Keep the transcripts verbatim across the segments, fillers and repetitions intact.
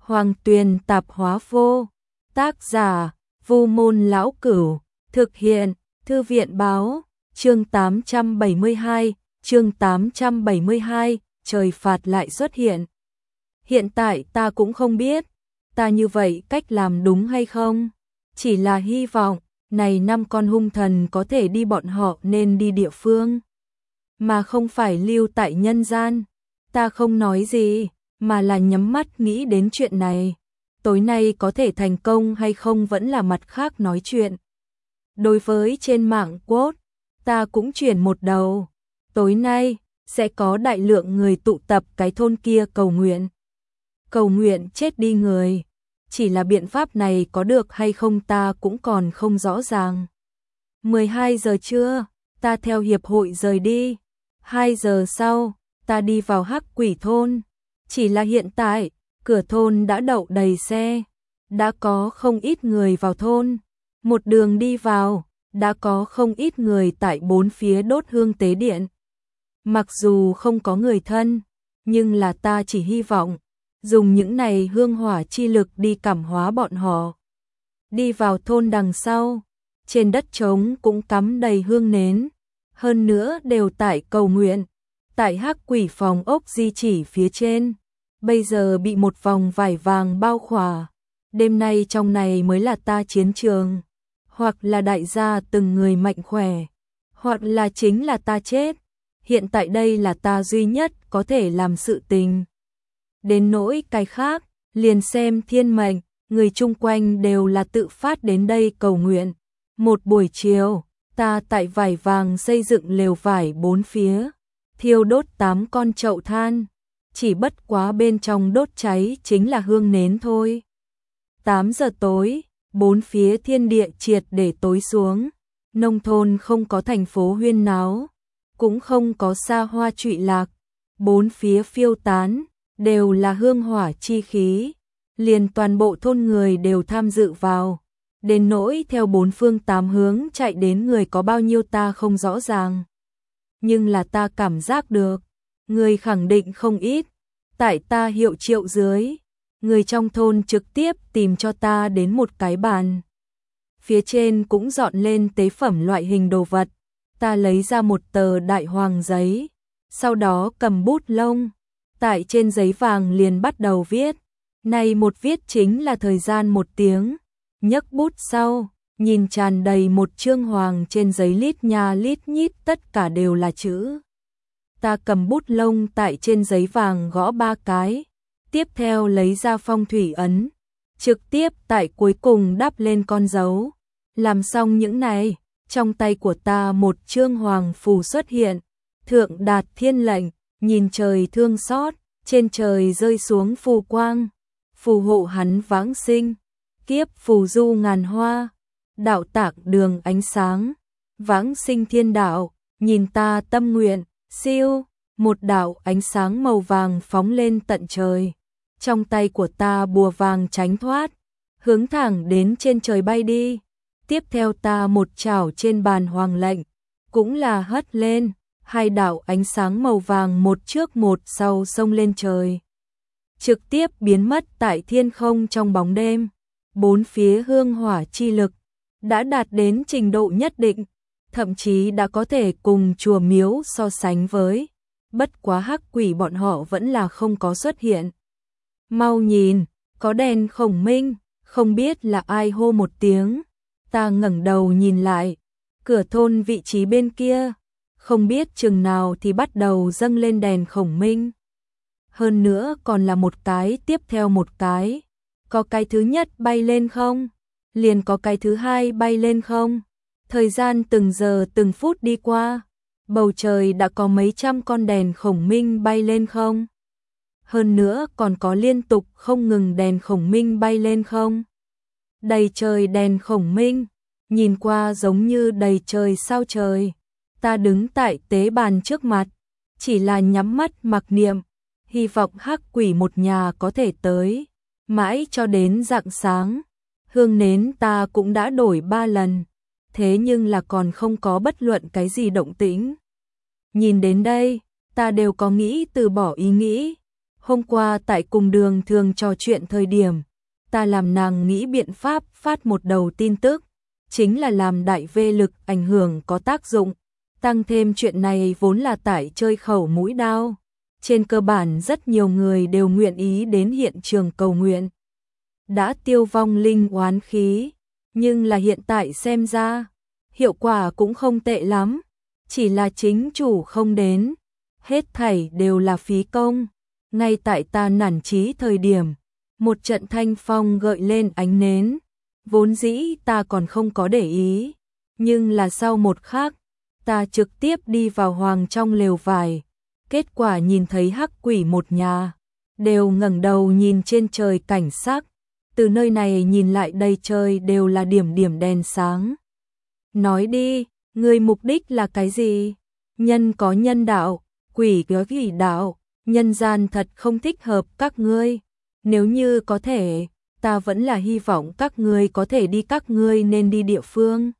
Hoàng Tuyền Tạp Hóa Vô. Tác giả: Vu Môn Lão Cửu. Thực hiện: Thư viện báo. Chương tám trăm bảy mươi hai, chương tám trăm bảy mươi hai, trời phạt lại xuất hiện. Hiện tại ta cũng không biết, ta như vậy cách làm đúng hay không? Chỉ là hy vọng, này năm con hung thần có thể đi bọn họ nên đi địa phương, mà không phải lưu tại nhân gian. Ta không nói gì, mà là nhắm mắt nghĩ đến chuyện này. Tối nay có thể thành công hay không vẫn là mặt khác nói chuyện. Đối với trên mạng quote, ta cũng chuyển một đầu. Tối nay, sẽ có đại lượng người tụ tập cái thôn kia cầu nguyện. Cầu nguyện chết đi người. Chỉ là biện pháp này có được hay không ta cũng còn không rõ ràng. mười hai giờ trưa, ta theo hiệp hội rời đi. hai giờ sau, ta đi vào Hắc Quỷ thôn. Chỉ là hiện tại, cửa thôn đã đậu đầy xe. Đã có không ít người vào thôn. Một đường đi vào, đã có không ít người tại bốn phía đốt hương tế điện. Mặc dù không có người thân, nhưng là ta chỉ hy vọng dùng những này hương hỏa chi lực đi cảm hóa bọn họ. Đi vào thôn đằng sau, trên đất trống cũng cắm đầy hương nến, hơn nữa đều tại cầu nguyện. Tại Hắc Quỷ phòng ốc di chỉ phía trên, bây giờ bị một vòng vải vàng bao khỏa. Đêm nay trong này mới là ta chiến trường, hoặc là đại gia từng người mạnh khỏe, hoặc là chính là ta chết. Hiện tại đây là ta duy nhất có thể làm sự tình. Đến nỗi cái khác, liền xem thiên mệnh, người chung quanh đều là tự phát đến đây cầu nguyện. Một buổi chiều, ta tại vải vàng xây dựng lều vải bốn phía, thiêu đốt tám con chậu than, chỉ bất quá bên trong đốt cháy chính là hương nến thôi. tám giờ tối, bốn phía thiên địa triệt để tối xuống, nông thôn không có thành phố huyên náo, cũng không có xa hoa trụy lạc, bốn phía phiêu tán, đều là hương hỏa chi khí, liền toàn bộ thôn người đều tham dự vào. Đến nỗi theo bốn phương tám hướng chạy đến người có bao nhiêu ta không rõ ràng. Nhưng là ta cảm giác được, người khẳng định không ít. Tại ta hiệu triệu dưới, người trong thôn trực tiếp tìm cho ta đến một cái bàn. Phía trên cũng dọn lên tế phẩm loại hình đồ vật. Ta lấy ra một tờ đại hoàng giấy, sau đó cầm bút lông, tại trên giấy vàng liền bắt đầu viết. Này một viết chính là thời gian một tiếng, nhấc bút sau, nhìn tràn đầy một chương hoàng trên giấy lít nha lít nhít tất cả đều là chữ. Ta cầm bút lông tại trên giấy vàng gõ ba cái, tiếp theo lấy ra phong thủy ấn, trực tiếp tại cuối cùng đắp lên con dấu. Làm xong những này, trong tay của ta một chương hoàng phù xuất hiện, thượng đạt thiên lệnh, nhìn trời thương xót, trên trời rơi xuống phù quang, phù hộ hắn vãng sinh, kiếp phù du ngàn hoa, đạo tạc đường ánh sáng, vãng sinh thiên đạo, nhìn ta tâm nguyện, siêu, một đạo ánh sáng màu vàng phóng lên tận trời. Trong tay của ta bùa vàng tránh thoát, hướng thẳng đến trên trời bay đi. Tiếp theo ta một chảo trên bàn hoàng lệnh, cũng là hất lên, hai đạo ánh sáng màu vàng một trước một sau xông lên trời. Trực tiếp biến mất tại thiên không trong bóng đêm. Bốn phía hương hỏa chi lực đã đạt đến trình độ nhất định, thậm chí đã có thể cùng chùa miếu so sánh với. Bất quá Hắc Quỷ bọn họ vẫn là không có xuất hiện. Mau nhìn, có đèn khổng minh, không biết là ai hô một tiếng. Ta ngẩng đầu nhìn lại, cửa thôn vị trí bên kia, không biết chừng nào thì bắt đầu dâng lên đèn khổng minh. Hơn nữa còn là một cái tiếp theo một cái. Có cái thứ nhất bay lên không? Liền có cái thứ hai bay lên không? Thời gian từng giờ từng phút đi qua, bầu trời đã có mấy trăm con đèn khổng minh bay lên không? Hơn nữa còn có liên tục không ngừng đèn khổng minh bay lên không? Đầy trời đèn khổng minh, nhìn qua giống như đầy trời sao trời. Ta đứng tại tế bàn trước mặt, chỉ là nhắm mắt mặc niệm, hy vọng Hắc Quỷ một nhà có thể tới. Mãi cho đến rạng sáng, hương nến ta cũng đã đổi ba lần, thế nhưng là còn không có bất luận cái gì động tĩnh. Nhìn đến đây, ta đều có nghĩ từ bỏ ý nghĩ, Hôm qua tại cùng đường thường trò chuyện thời điểm, ta làm nàng nghĩ biện pháp phát một đầu tin tức, chính là làm đại vê lực ảnh hưởng có tác dụng, tăng thêm chuyện này vốn là tại chơi khẩu mũi đao. Trên cơ bản rất nhiều người đều nguyện ý đến hiện trường cầu nguyện. Đã tiêu vong linh oán khí, nhưng là hiện tại xem ra, hiệu quả cũng không tệ lắm, chỉ là chính chủ không đến, hết thảy đều là phí công. Ngay tại ta nản chí thời điểm, một trận thanh phong gợi lên ánh nến, vốn dĩ ta còn không có để ý, nhưng là sau một khắc, ta trực tiếp đi vào hoàng trong lều vải, kết quả nhìn thấy hắc quỷ một nhà, đều ngẩng đầu nhìn trên trời cảnh sắc, từ nơi này nhìn lại đầy trời đều là điểm điểm đèn sáng. Nói đi, người mục đích là cái gì? Nhân có nhân đạo, quỷ có quỷ đạo, nhân gian thật không thích hợp các ngươi. Nếu như có thể, ta vẫn là hy vọng các ngươi có thể đi các ngươi nên đi địa phương.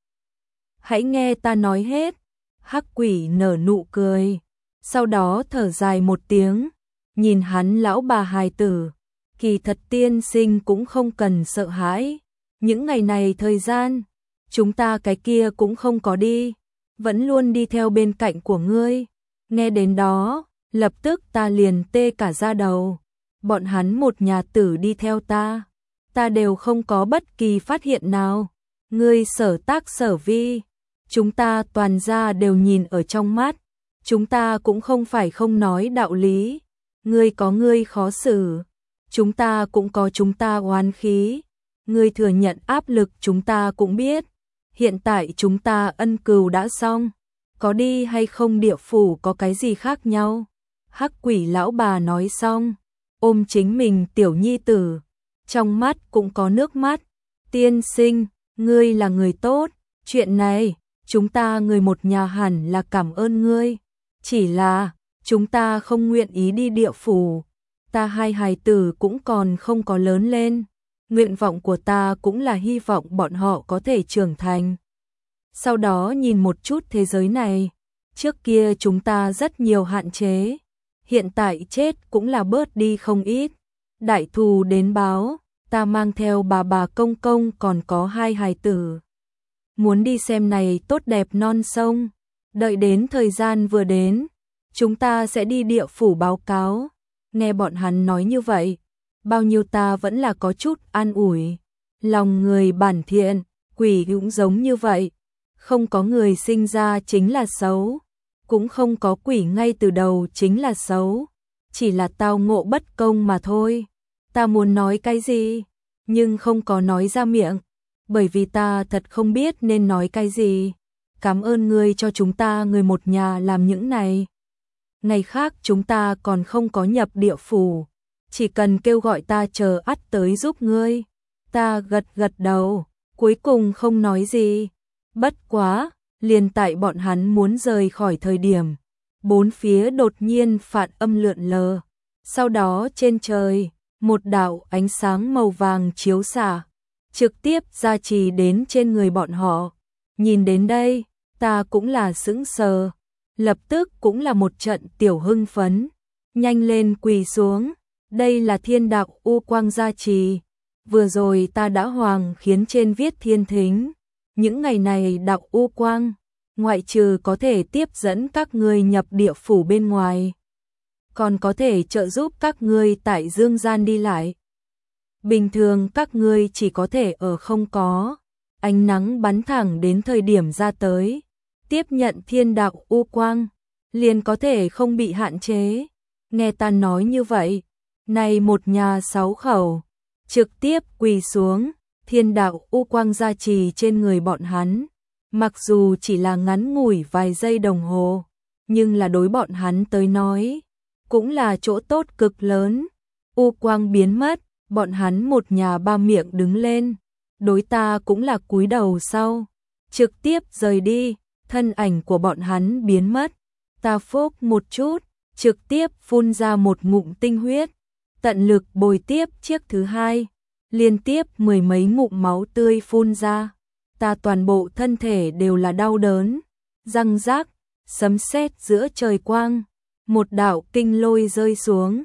Hãy nghe ta nói hết. Hắc quỷ nở nụ cười, sau đó thở dài một tiếng, nhìn hắn lão bà hài tử, kỳ thật tiên sinh cũng không cần sợ hãi, những ngày này thời gian, chúng ta cái kia cũng không có đi, vẫn luôn đi theo bên cạnh của ngươi. Nghe đến đó, lập tức ta liền tê cả da đầu, bọn hắn một nhà tử đi theo ta, ta đều không có bất kỳ phát hiện nào, ngươi sở tác sở vi, chúng ta toàn ra đều nhìn ở trong mắt, chúng ta cũng không phải không nói đạo lý, ngươi có ngươi khó xử, chúng ta cũng có chúng ta oán khí, ngươi thừa nhận áp lực chúng ta cũng biết, hiện tại chúng ta ân cừu đã xong, có đi hay không địa phủ có cái gì khác nhau. Hắc quỷ lão bà nói xong, ôm chính mình tiểu nhi tử, trong mắt cũng có nước mắt, tiên sinh, ngươi là người tốt, chuyện này, chúng ta người một nhà hẳn là cảm ơn ngươi, chỉ là, chúng ta không nguyện ý đi địa phủ, ta hai hài tử cũng còn không có lớn lên, nguyện vọng của ta cũng là hy vọng bọn họ có thể trưởng thành. Sau đó nhìn một chút thế giới này, trước kia chúng ta rất nhiều hạn chế, hiện tại chết cũng là bớt đi không ít, đại thù đến báo, ta mang theo bà bà công công còn có hai hài tử. Muốn đi xem này tốt đẹp non sông, đợi đến thời gian vừa đến, chúng ta sẽ đi địa phủ báo cáo. Nghe bọn hắn nói như vậy, bao nhiêu ta vẫn là có chút an ủi. Lòng người bản thiện, quỷ cũng giống như vậy, không có người sinh ra chính là xấu, cũng không có quỷ ngay từ đầu chính là xấu, chỉ là tao ngộ bất công mà thôi. Ta muốn nói cái gì, nhưng không có nói ra miệng, bởi vì ta thật không biết nên nói cái gì. Cảm ơn ngươi cho chúng ta người một nhà làm những này. Ngày khác chúng ta còn không có nhập địa phủ, chỉ cần kêu gọi ta chờ ắt tới giúp ngươi. Ta gật gật đầu, cuối cùng không nói gì. Bất quá, liền tại bọn hắn muốn rời khỏi thời điểm, bốn phía đột nhiên phản âm lượn lờ. Sau đó trên trời, một đạo ánh sáng màu vàng chiếu xạ, trực tiếp gia trì đến trên người bọn họ. Nhìn đến đây, ta cũng là sững sờ, lập tức cũng là một trận tiểu hưng phấn, nhanh lên quỳ xuống, đây là thiên đạo u quang gia trì, vừa rồi ta đã hoàng khiến trên viết thiên thính, những ngày này đạo u quang, ngoại trừ có thể tiếp dẫn các ngươi nhập địa phủ bên ngoài, còn có thể trợ giúp các ngươi tại dương gian đi lại. Bình thường các ngươi chỉ có thể ở không có, ánh nắng bắn thẳng đến thời điểm ra tới, tiếp nhận thiên đạo u quang, liền có thể không bị hạn chế. Nghe ta nói như vậy, này một nhà sáu khẩu, trực tiếp quỳ xuống, thiên đạo u quang gia trì trên người bọn hắn. Mặc dù chỉ là ngắn ngủi vài giây đồng hồ, nhưng là đối bọn hắn tới nói, cũng là chỗ tốt cực lớn. U quang biến mất, bọn hắn một nhà ba miệng đứng lên, đối ta cũng là cúi đầu sau, trực tiếp rời đi, thân ảnh của bọn hắn biến mất. Ta phốc một chút, trực tiếp phun ra một ngụm tinh huyết, tận lực bồi tiếp chiếc thứ hai, liên tiếp mười mấy ngụm máu tươi phun ra. Ta toàn bộ thân thể đều là đau đớn, răng rác, sấm sét giữa trời quang, một đạo kinh lôi rơi xuống,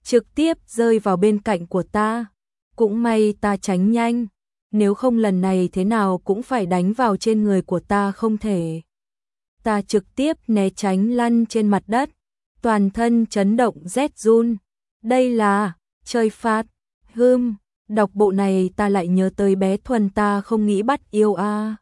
trực tiếp rơi vào bên cạnh của ta. Cũng may ta tránh nhanh, nếu không lần này thế nào cũng phải đánh vào trên người của ta không thể. Ta trực tiếp né tránh lăn trên mặt đất, toàn thân chấn động rét run. Đây là chơi phạt. Hưm, đọc bộ này ta lại nhớ tới bé Thuần, ta không nghĩ bắt yêu a. À.